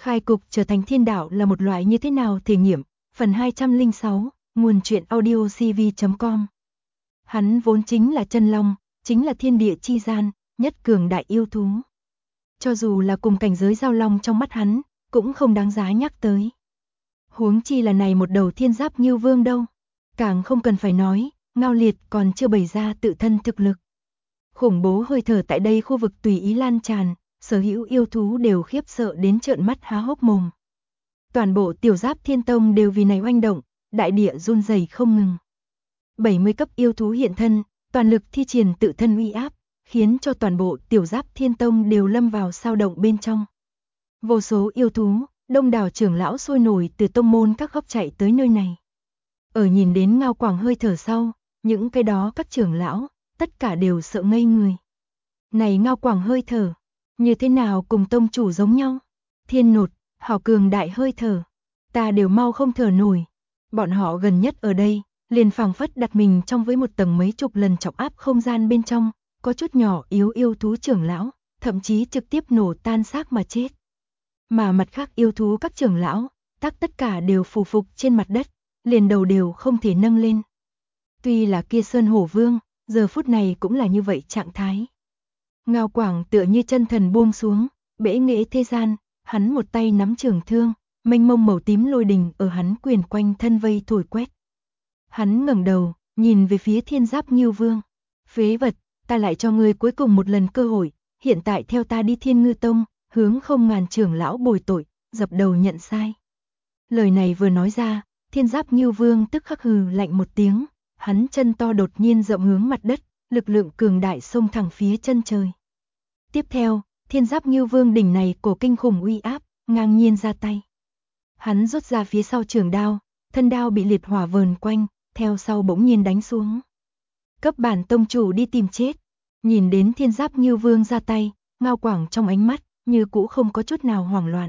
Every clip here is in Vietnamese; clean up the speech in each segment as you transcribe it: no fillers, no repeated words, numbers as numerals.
Khai cục trở thành thiên đạo là một loại như thế nào thể nghiệm, phần 206, nguồn truyện audio cv.com. Hắn vốn chính là chân long, chính là thiên địa chi gian, nhất cường đại yêu thú. Cho dù là cùng cảnh giới giao long trong mắt hắn, cũng không đáng giá nhắc tới. Huống chi là này một đầu thiên giáp Ngưu Vương đâu. Càng không cần phải nói, Ngao Liệt còn chưa bày ra tự thân thực lực. Khủng bố hơi thở tại đây khu vực tùy ý lan tràn, sở hữu yêu thú đều khiếp sợ đến trợn mắt há hốc mồm. Toàn bộ Tiểu Giáp Thiên Tông đều vì này oanh động, đại địa run rẩy không ngừng. 70 cấp yêu thú hiện thân, toàn lực thi triển tự thân uy áp, khiến cho toàn bộ Tiểu Giáp Thiên Tông đều lâm vào sao động bên trong. Vô số yêu thú, đông đảo trưởng lão sôi nổi từ tông môn các góc chạy tới nơi này. Ở nhìn đến Ngao Quảng hơi thở sau, những cái đó các trưởng lão, tất cả đều sợ ngây người. Này Ngao Quảng hơi thở, như thế nào cùng tông chủ giống nhau? Thiên Nột, hảo cường đại hơi thở, ta đều mau không thở nổi. Bọn họ gần nhất ở đây, liền phảng phất đặt mình trong với một tầng mấy chục lần trọng áp không gian bên trong, có chút nhỏ yếu yêu thú trưởng lão, thậm chí trực tiếp nổ tan xác mà chết. Mà mặt khác yêu thú các trưởng lão, tất cả đều phù phục trên mặt đất, liền đầu đều không thể nâng lên. Tuy là kia Sơn Hổ Vương, giờ phút này cũng là như vậy trạng thái. Ngao Quảng tựa như chân thần buông xuống, bẽ nghệ thế gian, hắn một tay nắm trường thương, mênh mông màu tím lôi đình ở hắn quyền quanh thân vây thổi quét. Hắn ngẩng đầu, nhìn về phía Thiên Giáp Ngưu Vương. Phế vật, ta lại cho ngươi cuối cùng một lần cơ hội, hiện tại theo ta đi Thiên Ngư Tông, hướng không ngàn trưởng lão bồi tội, dập đầu nhận sai. Lời này vừa nói ra, Thiên Giáp Ngưu Vương tức khắc hừ lạnh một tiếng, hắn chân to đột nhiên rộng hướng mặt đất, lực lượng cường đại xông thẳng phía chân trời. Tiếp theo, Thiên Giáp Ngưu Vương đỉnh này cổ kinh khủng uy áp, ngang nhiên ra tay. Hắn rút ra phía sau trường đao, thân đao bị liệt hỏa vờn quanh, theo sau bỗng nhiên đánh xuống. Cấp bản tông chủ đi tìm chết. Nhìn đến Thiên Giáp Ngưu Vương ra tay, Ngao Quảng trong ánh mắt như cũ không có chút nào hoảng loạn.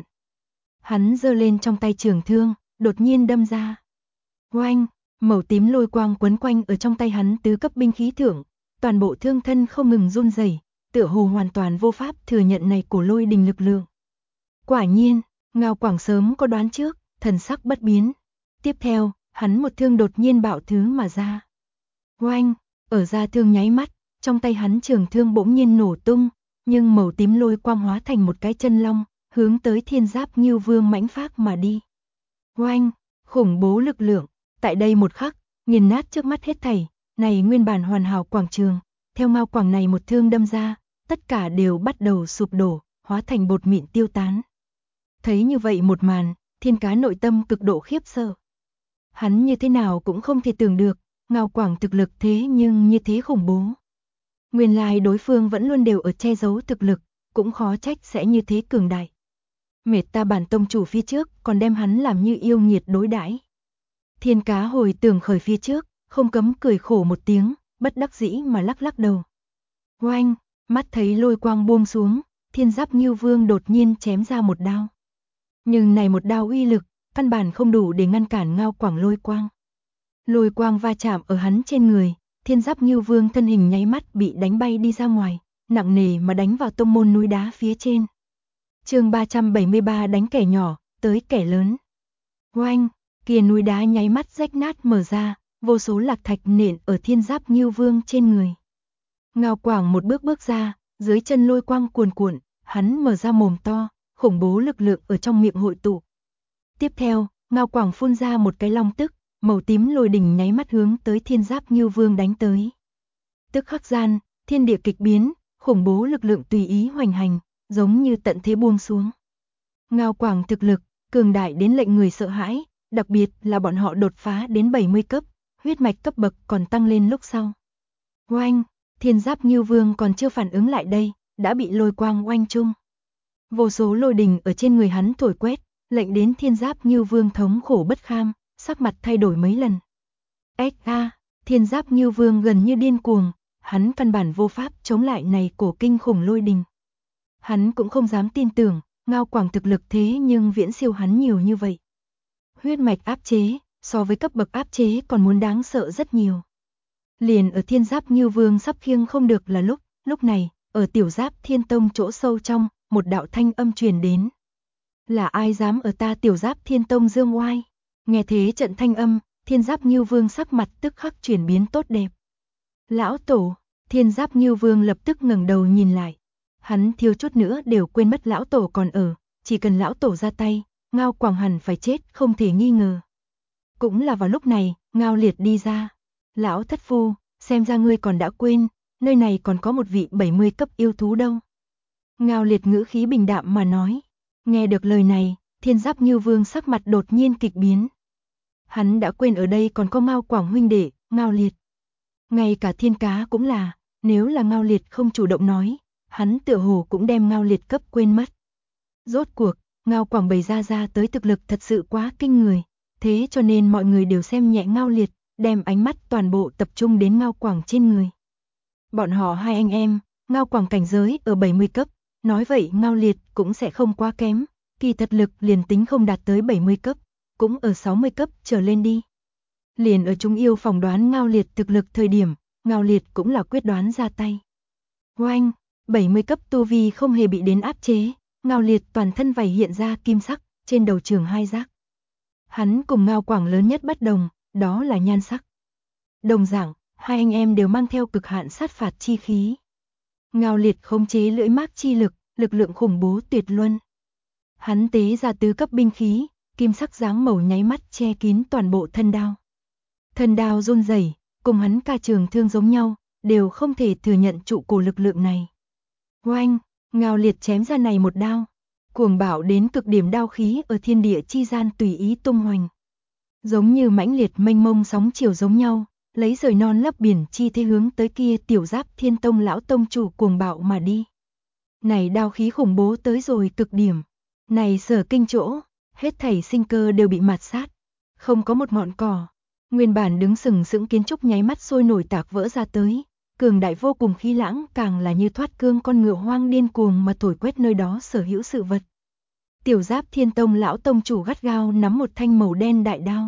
Hắn giơ lên trong tay trường thương, đột nhiên đâm ra. Oanh, màu tím lôi quang quấn quanh ở trong tay hắn tứ cấp binh khí thượng, toàn bộ thương thân không ngừng run rẩy, tựa hồ hoàn toàn vô pháp thừa nhận này của lôi đình lực lượng. Quả nhiên, Ngao Quảng sớm có đoán trước, thần sắc bất biến. Tiếp theo, hắn một thương đột nhiên bạo thứ mà ra. Oanh, ở ra thương nháy mắt, trong tay hắn trường thương bỗng nhiên nổ tung, nhưng màu tím lôi quang hóa thành một cái chân long, hướng tới Thiên Giáp Ngưu Vương mãnh phác mà đi. Oanh, khủng bố lực lượng, tại đây một khắc, nghiền nát trước mắt hết thảy, này nguyên bản hoàn hảo quảng trường, theo Ngao Quảng này một thương đâm ra, tất cả đều bắt đầu sụp đổ, hóa thành bột mịn tiêu tán. Thấy như vậy một màn, Thiên Cá nội tâm cực độ khiếp sợ. Hắn như thế nào cũng không thể tưởng được, Ngao Quảng thực lực thế nhưng như thế khủng bố. Nguyên lai đối phương vẫn luôn đều ở che giấu thực lực, cũng khó trách sẽ như thế cường đại. Mệt ta bản tông chủ phía trước còn đem hắn làm như yêu nghiệt đối đãi. Thiên Cá hồi tưởng khởi phía trước, không cấm cười khổ một tiếng, bất đắc dĩ mà lắc lắc đầu. Oanh, mắt thấy lôi quang buông xuống, Thiên Giáp Ngưu Vương đột nhiên chém ra một đao. Nhưng này một đao uy lực, căn bản không đủ để ngăn cản Ngao Quảng lôi quang. Lôi quang va chạm ở hắn trên người, Thiên Giáp Ngưu Vương thân hình nháy mắt bị đánh bay đi ra ngoài, nặng nề mà đánh vào tông môn núi đá phía trên. Chương 373 đánh kẻ nhỏ, tới kẻ lớn. Oanh, kia núi đá nháy mắt rách nát mở ra, vô số lạc thạch nện ở Thiên Giáp Ngưu Vương trên người. Ngao Quảng một bước bước ra, dưới chân lôi quang cuồn cuộn, hắn mở ra mồm to, khủng bố lực lượng ở trong miệng hội tụ. Tiếp theo, Ngao Quảng phun ra một cái long tức, màu tím lôi đỉnh nháy mắt hướng tới Thiên Giáp Ngưu Vương đánh tới. Tức khắc gian, thiên địa kịch biến, khủng bố lực lượng tùy ý hoành hành, giống như tận thế buông xuống. Ngao Quảng thực lực, cường đại đến lệnh người sợ hãi, đặc biệt là bọn họ đột phá đến 70 cấp, huyết mạch cấp bậc còn tăng lên lúc sau. Oanh, Thiên Giáp Ngưu Vương còn chưa phản ứng lại đây, đã bị lôi quang oanh chung. Vô số lôi đình ở trên người hắn thổi quét, lệnh đến Thiên Giáp Ngưu Vương thống khổ bất kham, sắc mặt thay đổi mấy lần. Thiên Giáp Ngưu Vương gần như điên cuồng, hắn căn bản vô pháp chống lại này cổ kinh khủng lôi đình. Hắn cũng không dám tin tưởng, Ngao Quảng thực lực thế nhưng viễn siêu hắn nhiều như vậy. Huyết mạch áp chế, so với cấp bậc áp chế còn muốn đáng sợ rất nhiều. Liền ở Thiên Giáp Ngưu Vương sắp khiêng không được là lúc này, ở Tiểu Giáp Thiên Tông chỗ sâu trong, một đạo thanh âm truyền đến. Là ai dám ở ta Tiểu Giáp Thiên Tông dương oai? Nghe thế trận thanh âm, Thiên Giáp Ngưu Vương sắc mặt tức khắc chuyển biến tốt đẹp. Lão tổ, Thiên Giáp Ngưu Vương lập tức ngẩng đầu nhìn lại. Hắn thiếu chút nữa đều quên mất lão tổ còn ở, chỉ cần lão tổ ra tay, Ngao Quảng hẳn phải chết không thể nghi ngờ. Cũng là vào lúc này, Ngao Liệt đi ra. Lão thất phu, xem ra ngươi còn đã quên, nơi này còn có một vị 70 cấp yêu thú đâu. Ngao Liệt ngữ khí bình đạm mà nói. Nghe được lời này, Thiên Giáp Ngưu Vương sắc mặt đột nhiên kịch biến. Hắn đã quên ở đây còn có Ngao Quảng huynh đệ, Ngao Liệt. Ngay cả Thiên Cá cũng là, nếu là Ngao Liệt không chủ động nói, hắn tựa hồ cũng đem Ngao Liệt cấp quên mất. Rốt cuộc, Ngao Quảng bày ra tới thực lực thật sự quá kinh người, thế cho nên mọi người đều xem nhẹ Ngao Liệt, đem ánh mắt toàn bộ tập trung đến Ngao Quảng trên người. Bọn họ hai anh em, Ngao Quảng cảnh giới ở 70 cấp, nói vậy Ngao Liệt cũng sẽ không quá kém, kỳ thật lực liền tính không đạt tới 70 cấp, cũng ở 60 cấp trở lên đi. Liền ở chúng yêu phỏng đoán Ngao Liệt thực lực thời điểm, Ngao Liệt cũng là quyết đoán ra tay. Oanh, 70 cấp tu vi không hề bị đến áp chế, Ngao Liệt toàn thân vảy hiện ra kim sắc, trên đầu trường hai giác. Hắn cùng Ngao Quảng lớn nhất bất đồng, đó là nhan sắc. Đồng dạng, hai anh em đều mang theo cực hạn sát phạt chi khí. Ngao Liệt khống chế lưỡi mác chi lực, lực lượng khủng bố tuyệt luân. Hắn tế ra tứ cấp binh khí, kim sắc dáng màu nháy mắt che kín toàn bộ thân đao. Thân đao run rẩy, cùng hắn ca trường thương giống nhau, đều không thể thừa nhận trụ cổ lực lượng này. Oanh, Ngao Liệt chém ra này một đao, cuồng bạo đến cực điểm đao khí ở thiên địa chi gian tùy ý tung hoành. Giống như mãnh liệt mênh mông sóng chiều giống nhau, lấy rời non lấp biển chi thế hướng tới kia Tiểu Giáp Thiên Tông lão tông chủ cuồng bạo mà đi. Này đao khí khủng bố tới rồi cực điểm, này sở kinh chỗ, hết thảy sinh cơ đều bị mạt sát, không có một ngọn cỏ. Nguyên bản đứng sừng sững kiến trúc nháy mắt sôi nổi tạc vỡ ra tới, cường đại vô cùng khí lãng càng là như thoát cương con ngựa hoang điên cuồng mà thổi quét nơi đó sở hữu sự vật. Tiểu Giáp Thiên Tông lão tông chủ gắt gao nắm một thanh màu đen đại đao.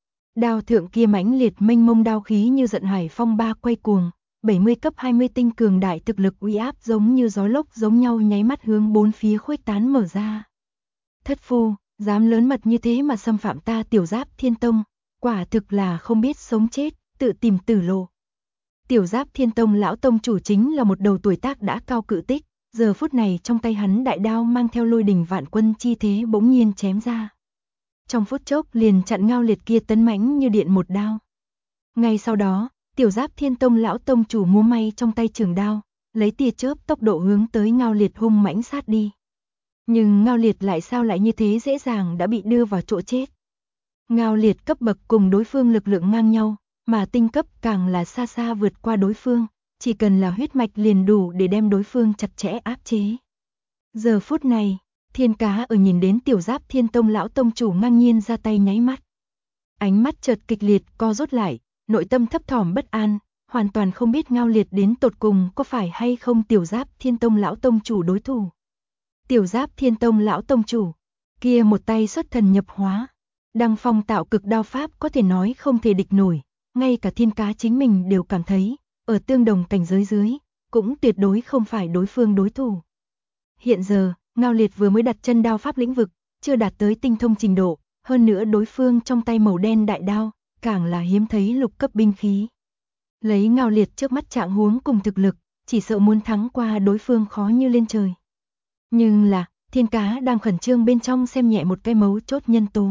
Đao thượng kia mãnh liệt mênh mông đao khí như giận hải phong ba quay cuồng, 70 cấp 20 tinh cường đại thực lực uy áp giống như gió lốc giống nhau nháy mắt hướng bốn phía khuếch tán mở ra. Thất phu, dám lớn mật như thế mà xâm phạm ta Tiểu Giáp Thiên Tông, quả thực là không biết sống chết, tự tìm tử lộ. Tiểu Giáp Thiên Tông lão tông chủ chính là một đầu tuổi tác đã cao cự tích, giờ phút này trong tay hắn đại đao mang theo lôi đình vạn quân chi thế bỗng nhiên chém ra. Trong phút chốc liền chặn Ngao Liệt kia tấn mãnh như điện một đao. Ngay sau đó, Tiểu Giáp Thiên Tông lão tông chủ múa may trong tay trường đao, lấy tia chớp tốc độ hướng tới Ngao Liệt hung mãnh sát đi. Nhưng Ngao Liệt lại sao lại như thế dễ dàng đã bị đưa vào chỗ chết. Ngao Liệt cấp bậc cùng đối phương lực lượng ngang nhau, mà tinh cấp càng là xa xa vượt qua đối phương, chỉ cần là huyết mạch liền đủ để đem đối phương chặt chẽ áp chế. Giờ phút này, Thiên Cá ở nhìn đến Tiểu Giáp Thiên Tông lão tông chủ ngang nhiên ra tay nháy mắt. Ánh mắt chợt kịch liệt co rút lại, nội tâm thấp thỏm bất an, hoàn toàn không biết Ngao Liệt đến tột cùng có phải hay không Tiểu Giáp Thiên Tông lão tông chủ đối thủ. Tiểu Giáp Thiên Tông lão tông chủ, kia một tay xuất thần nhập hóa, đăng phong tạo cực đao pháp có thể nói không thể địch nổi, ngay cả Thiên Cá chính mình đều cảm thấy, ở tương đồng cảnh giới dưới, cũng tuyệt đối không phải đối phương đối thủ. Hiện giờ, Ngao Liệt vừa mới đặt chân đao pháp lĩnh vực, chưa đạt tới tinh thông trình độ, hơn nữa đối phương trong tay màu đen đại đao, càng là hiếm thấy lục cấp binh khí. Lấy Ngao Liệt trước mắt trạng huống cùng thực lực, chỉ sợ muốn thắng qua đối phương khó như lên trời. Nhưng là, Thiên Cá đang khẩn trương bên trong xem nhẹ một cái mấu chốt nhân tố.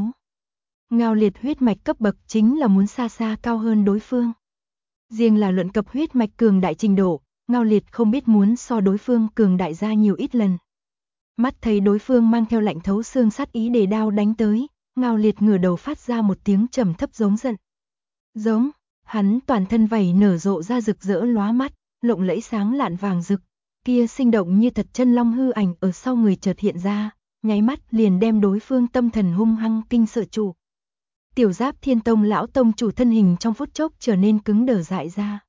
Ngao Liệt huyết mạch cấp bậc chính là muốn xa xa cao hơn đối phương. Riêng là luận cập huyết mạch cường đại trình độ, Ngao Liệt không biết muốn so đối phương cường đại ra nhiều ít lần. Mắt thấy đối phương mang theo lạnh thấu xương sát ý để đao đánh tới, Ngao Liệt ngửa đầu phát ra một tiếng trầm thấp giống giận. Giống, hắn toàn thân vảy nở rộ ra rực rỡ lóa mắt, lộng lẫy sáng lạn vàng rực, kia sinh động như thật chân long hư ảnh ở sau người chợt hiện ra, nháy mắt liền đem đối phương tâm thần hung hăng kinh sợ trụ. Tiểu Giáp Thiên Tông lão tông chủ thân hình trong phút chốc trở nên cứng đờ dại ra.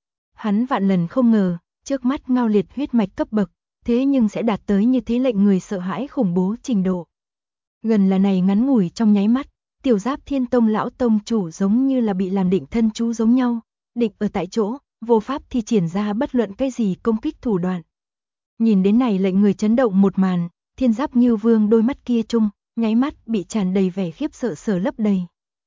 Hắn vạn lần không ngờ, trước mắt Ngao Liệt huyết mạch cấp bậc, thế nhưng sẽ đạt tới như thế lệnh người sợ hãi khủng bố trình độ. Gần là này ngắn ngủi trong nháy mắt, Tiểu Giáp Thiên Tông lão tông chủ giống như là bị làm định thân chú giống nhau, định ở tại chỗ, vô pháp thi triển ra bất luận cái gì công kích thủ đoạn. Nhìn đến này lệnh người chấn động một màn, Thiên Giáp Ngưu Vương đôi mắt kia chung, nháy mắt bị tràn đầy vẻ khiếp sợ sở lấp đầy.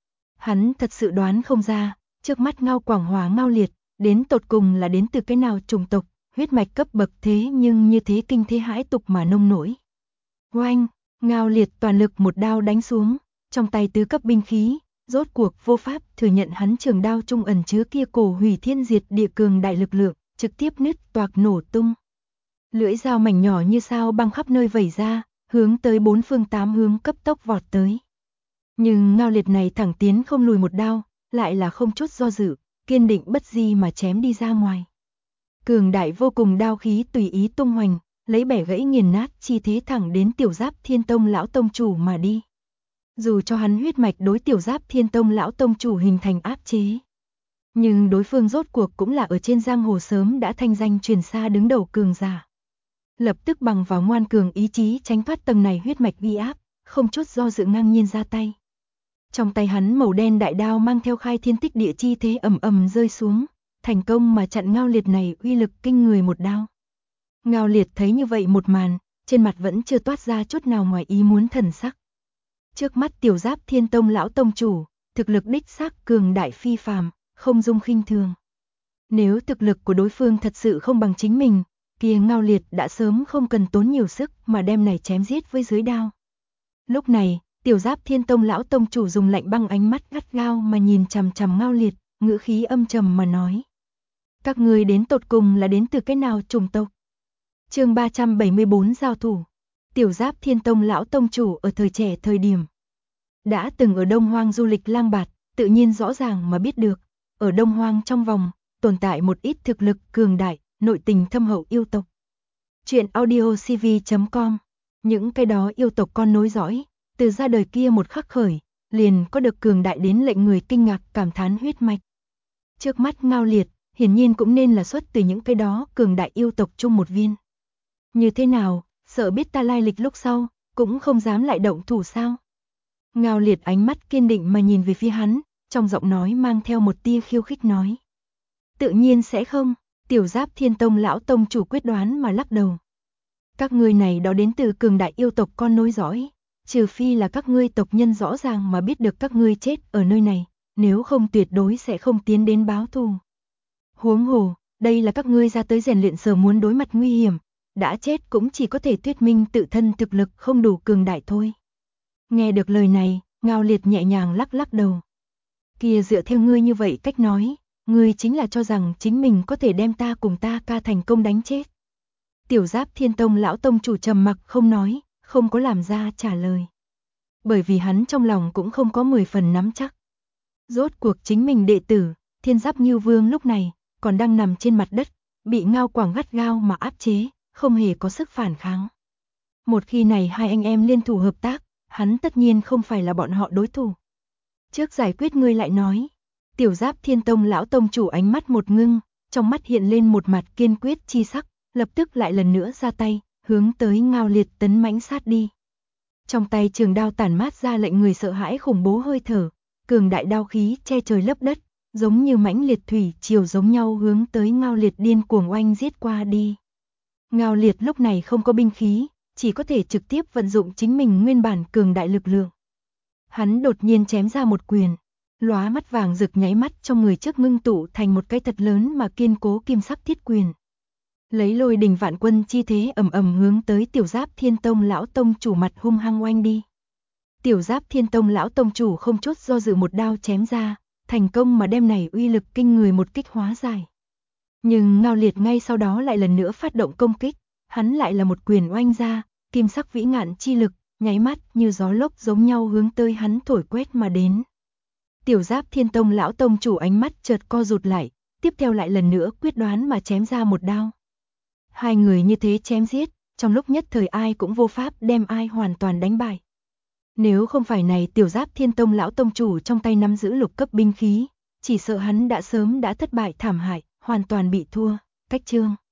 Hắn thật sự đoán không ra, trước mắt Ngao Quảng Hòa Ngao Liệt, đến tột cùng là đến từ cái nào chủng tộc, huyết mạch cấp bậc thế nhưng như thế kinh thế hãi tục mà nông nổi. Oanh, Ngao Liệt toàn lực một đao đánh xuống, trong tay tứ cấp binh khí, rốt cuộc vô pháp thừa nhận hắn trường đao trung ẩn chứa kia cổ hủy thiên diệt địa cường đại lực lượng, trực tiếp nứt toạc nổ tung. Lưỡi dao mảnh nhỏ như sao băng khắp nơi vẩy ra, hướng tới bốn phương tám hướng cấp tốc vọt tới. Nhưng Ngao Liệt này thẳng tiến không lùi một đao, lại là không chút do dự, kiên định bất di mà chém đi ra ngoài. Cường đại vô cùng đao khí tùy ý tung hoành, lấy bẻ gãy nghiền nát chi thế thẳng đến Tiểu Giáp Thiên Tông lão tông chủ mà đi. Dù cho hắn huyết mạch đối Tiểu Giáp Thiên Tông lão tông chủ hình thành áp chế, nhưng đối phương rốt cuộc cũng là ở trên giang hồ sớm đã thanh danh truyền xa đứng đầu cường giả. Lập tức bằng vào ngoan cường ý chí tránh thoát tầng này huyết mạch uy áp, không chút do dự ngang nhiên ra tay. Trong tay hắn màu đen đại đao mang theo khai thiên tích địa chi thế ầm ầm rơi xuống, thành công mà chặn Ngao Liệt này uy lực kinh người một đao. Ngao Liệt thấy như vậy một màn, trên mặt vẫn chưa toát ra chút nào ngoài ý muốn thần sắc. Trước mắt Tiểu Giáp Thiên Tông lão tông chủ, thực lực đích xác cường đại phi phàm, không dung khinh thường. Nếu thực lực của đối phương thật sự không bằng chính mình, kia Ngao Liệt đã sớm không cần tốn nhiều sức mà đem này chém giết với dưới đao. Lúc này, Tiểu Giáp Thiên Tông lão tông chủ dùng lạnh băng ánh mắt gắt gao mà nhìn chằm chằm Ngao Liệt, ngữ khí âm trầm mà nói: "Các ngươi đến tột cùng là đến từ cái nào chủng tộc?" Chương 374 giao thủ. Tiểu Giáp Thiên Tông lão tông chủ ở thời trẻ thời điểm đã từng ở Đông Hoang du lịch lang bạt, tự nhiên rõ ràng mà biết được, ở Đông Hoang trong vòng tồn tại một ít thực lực cường đại, nội tình thâm hậu yêu tộc. Truyện audiocv.com. Những cái đó yêu tộc con nối dõi, từ ra đời kia một khắc khởi, liền có được cường đại đến lệnh người kinh ngạc cảm thán huyết mạch. Trước mắt Ngao Liệt, hiển nhiên cũng nên là xuất từ những cái đó cường đại yêu tộc chung một viên. Như thế nào, sợ biết ta lai lịch lúc sau, cũng không dám lại động thủ sao? Ngao Liệt ánh mắt kiên định mà nhìn về phía hắn, trong giọng nói mang theo một tia khiêu khích nói: "Tự nhiên sẽ không." Tiểu Giáp Thiên Tông lão tông chủ quyết đoán mà lắc đầu: "Các ngươi này đó đến từ cường đại yêu tộc con nối dõi, trừ phi là các ngươi tộc nhân rõ ràng mà biết được các ngươi chết ở nơi này, nếu không tuyệt đối sẽ không tiến đến báo thù. Huống hồ, đây là các ngươi ra tới rèn luyện sở muốn đối mặt nguy hiểm, đã chết cũng chỉ có thể thuyết minh tự thân thực lực không đủ cường đại thôi." Nghe được lời này, Ngao Liệt nhẹ nhàng lắc lắc đầu: "Kia dựa theo ngươi như vậy cách nói, ngươi chính là cho rằng chính mình có thể đem ta cùng ta ca thành công đánh chết." Tiểu Giáp Thiên Tông lão tông chủ trầm mặc không nói, không có làm ra trả lời. Bởi vì hắn trong lòng cũng không có 10 phần nắm chắc. Rốt cuộc chính mình đệ tử, Thiên Giáp Ngưu Vương lúc này còn đang nằm trên mặt đất, bị Ngao Quảng gắt gao mà áp chế, không hề có sức phản kháng. Một khi này hai anh em liên thủ hợp tác, hắn tất nhiên không phải là bọn họ đối thủ. Trước giải quyết ngươi lại nói. Tiểu Giáp Thiên Tông lão tông chủ ánh mắt một ngưng, trong mắt hiện lên một mặt kiên quyết chi sắc, lập tức lại lần nữa ra tay, hướng tới Ngao Liệt tấn mãnh sát đi. Trong tay trường đao tản mát ra lệnh người sợ hãi khủng bố hơi thở, cường đại đao khí che trời lấp đất, giống như mãnh liệt thủy triều giống nhau hướng tới Ngao Liệt điên cuồng oanh giết qua đi. Ngao Liệt lúc này không có binh khí, chỉ có thể trực tiếp vận dụng chính mình nguyên bản cường đại lực lượng. Hắn đột nhiên chém ra một quyền, lóa mắt vàng rực nháy mắt trong người trước ngưng tụ thành một cái thật lớn mà kiên cố kim sắc thiết quyền. Lấy lôi đình vạn quân chi thế ầm ầm hướng tới Tiểu Giáp Thiên Tông lão tông chủ mặt hung hăng oanh đi. Tiểu Giáp Thiên Tông lão tông chủ không chút do dự một đao chém ra, thành công mà đem này uy lực kinh người một kích hóa giải. Nhưng Ngao Liệt ngay sau đó lại lần nữa phát động công kích, hắn lại là một quyền oanh ra, kim sắc vĩ ngạn chi lực, nháy mắt như gió lốc giống nhau hướng tới hắn thổi quét mà đến. Tiểu Giáp Thiên Tông lão tông chủ ánh mắt chợt co rụt lại, tiếp theo lại lần nữa quyết đoán mà chém ra một đao. Hai người như thế chém giết, trong lúc nhất thời ai cũng vô pháp đem ai hoàn toàn đánh bại. Nếu không phải này Tiểu Giáp Thiên Tông lão tông chủ trong tay nắm giữ lục cấp binh khí, chỉ sợ hắn đã sớm đã thất bại thảm hại, hoàn toàn bị thua. Cách chương